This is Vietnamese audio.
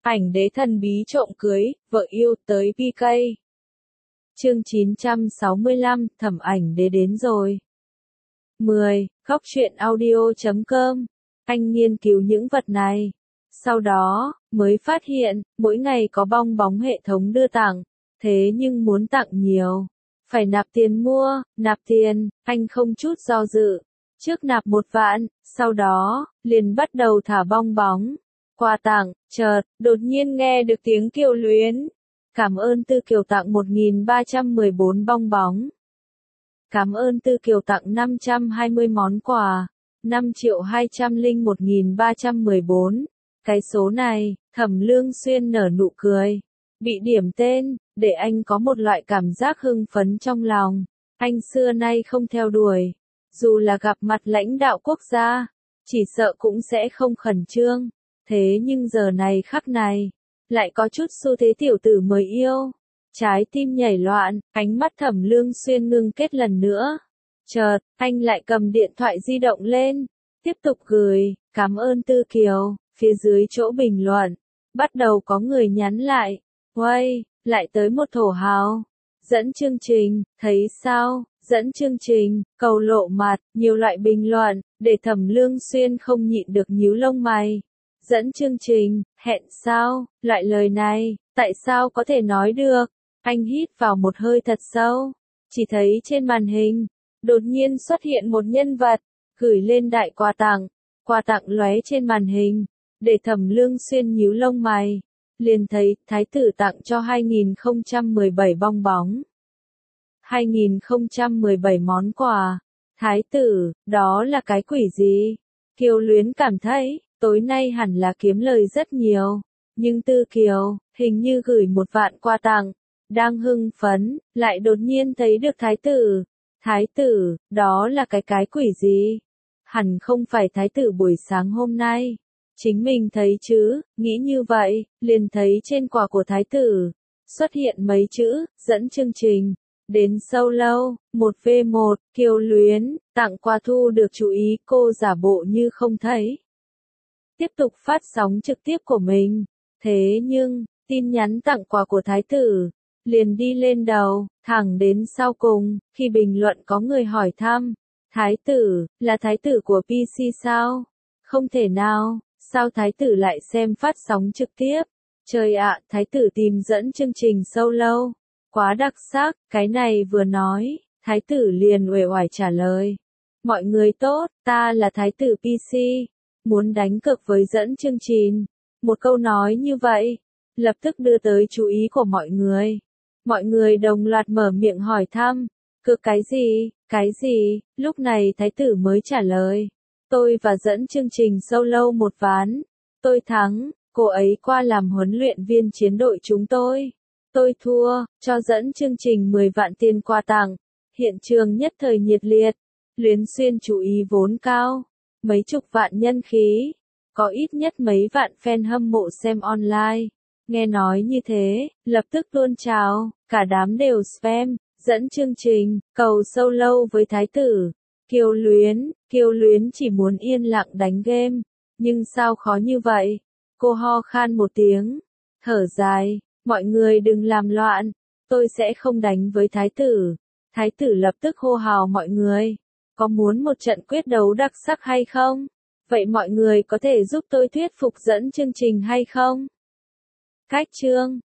Ảnh đế thần bí trộm cưới, vợ yêu tới PK. Chương 965, thẩm ảnh đế đến rồi. 10. Góc truyện audio.com. Anh nghiên cứu những vật này. Sau đó, mới phát hiện, mỗi ngày có bong bóng hệ thống đưa tặng. Thế nhưng muốn tặng nhiều. Phải nạp tiền mua, nạp tiền, anh không chút do dự. Trước nạp 1 vạn, sau đó, liền bắt đầu thả bong bóng. Quà tặng, chợt, đột nhiên nghe được tiếng Kiều Luyến. Cảm ơn Tư Kiều tặng 1314 bong bóng. Cảm ơn Tư Kiều tặng 520 món quà. 5.201.314. Cái số này, Thẩm Lương Xuyên nở nụ cười. Bị điểm tên, để anh có một loại cảm giác hưng phấn trong lòng. Anh xưa nay không theo đuổi. Dù là gặp mặt lãnh đạo quốc gia, chỉ sợ cũng sẽ không khẩn trương. Thế nhưng giờ này khắc này, lại có chút xu thế tiểu tử mới yêu. Trái tim nhảy loạn, ánh mắt Thẩm Lương Xuyên ngưng kết lần nữa. Chợt, anh lại cầm điện thoại di động lên, tiếp tục gửi, cảm ơn Tư Kiều, phía dưới chỗ bình luận. Bắt đầu có người nhắn lại, uây, lại tới một thổ hào. Dẫn chương trình, thấy sao, dẫn chương trình, cầu lộ mặt, nhiều loại bình luận, để Thẩm Lương Xuyên không nhịn được nhíu lông mày. Dẫn chương trình, hẹn sao, loại lời này, tại sao có thể nói được? Anh hít vào một hơi thật sâu, chỉ thấy trên màn hình, đột nhiên xuất hiện một nhân vật, gửi lên đại quà tặng lóe trên màn hình, để Thẩm Lương Xuyên nhíu lông mày, liền thấy thái tử tặng cho 2017 bong bóng. 2017 món quà. Thái tử, đó là cái quỷ gì? Kiều Luyến cảm thấy, tối nay hẳn là kiếm lời rất nhiều. Nhưng Tư Kiều, hình như gửi 1 vạn quà tặng. Đang hưng phấn, lại đột nhiên thấy được thái tử. Thái tử, đó là cái quỷ gì? Hẳn không phải thái tử buổi sáng hôm nay. Chính mình thấy chứ, nghĩ như vậy, liền thấy trên quà của thái tử. Xuất hiện mấy chữ, dẫn chương trình. Đến solo, 1v1, Kiều Luyến, tặng quà thu được chú ý, cô giả bộ như không thấy. Tiếp tục phát sóng trực tiếp của mình. Thế nhưng, tin nhắn tặng quà của thái tử, liền đi lên đầu, thẳng đến sau cùng, khi bình luận có người hỏi thăm. Thái tử, là thái tử của PC sao? Không thể nào, sao thái tử lại xem phát sóng trực tiếp? Trời ạ, thái tử tìm dẫn chương trình solo. Quá đặc sắc, cái này vừa nói, thái tử liền uể oải trả lời. Mọi người tốt, ta là thái tử PC, muốn đánh cược với dẫn chương trình. Một câu nói như vậy, lập tức đưa tới chú ý của mọi người. Mọi người đồng loạt mở miệng hỏi thăm, cược cái gì, lúc này thái tử mới trả lời. Tôi và dẫn chương trình solo 1 ván, tôi thắng, cô ấy qua làm huấn luyện viên chiến đội chúng tôi. Tôi thua, cho dẫn chương trình 10 vạn tiền quà tặng. Hiện trường nhất thời nhiệt liệt. Luyến Xuyên chú ý vốn cao. Mấy chục vạn nhân khí. Có ít nhất mấy vạn fan hâm mộ xem online. Nghe nói như thế, lập tức tuôn trào. Cả đám đều spam. Dẫn chương trình, cầu solo với thái tử. Kiều Luyến chỉ muốn yên lặng đánh game. Nhưng sao khó như vậy? Cô ho khan một tiếng. Thở dài. Mọi người đừng làm loạn, tôi sẽ không đánh với thái tử. Thái tử lập tức hô hào mọi người. Có muốn một trận quyết đấu đặc sắc hay không? Vậy mọi người có thể giúp tôi thuyết phục dẫn chương trình hay không? Cách chương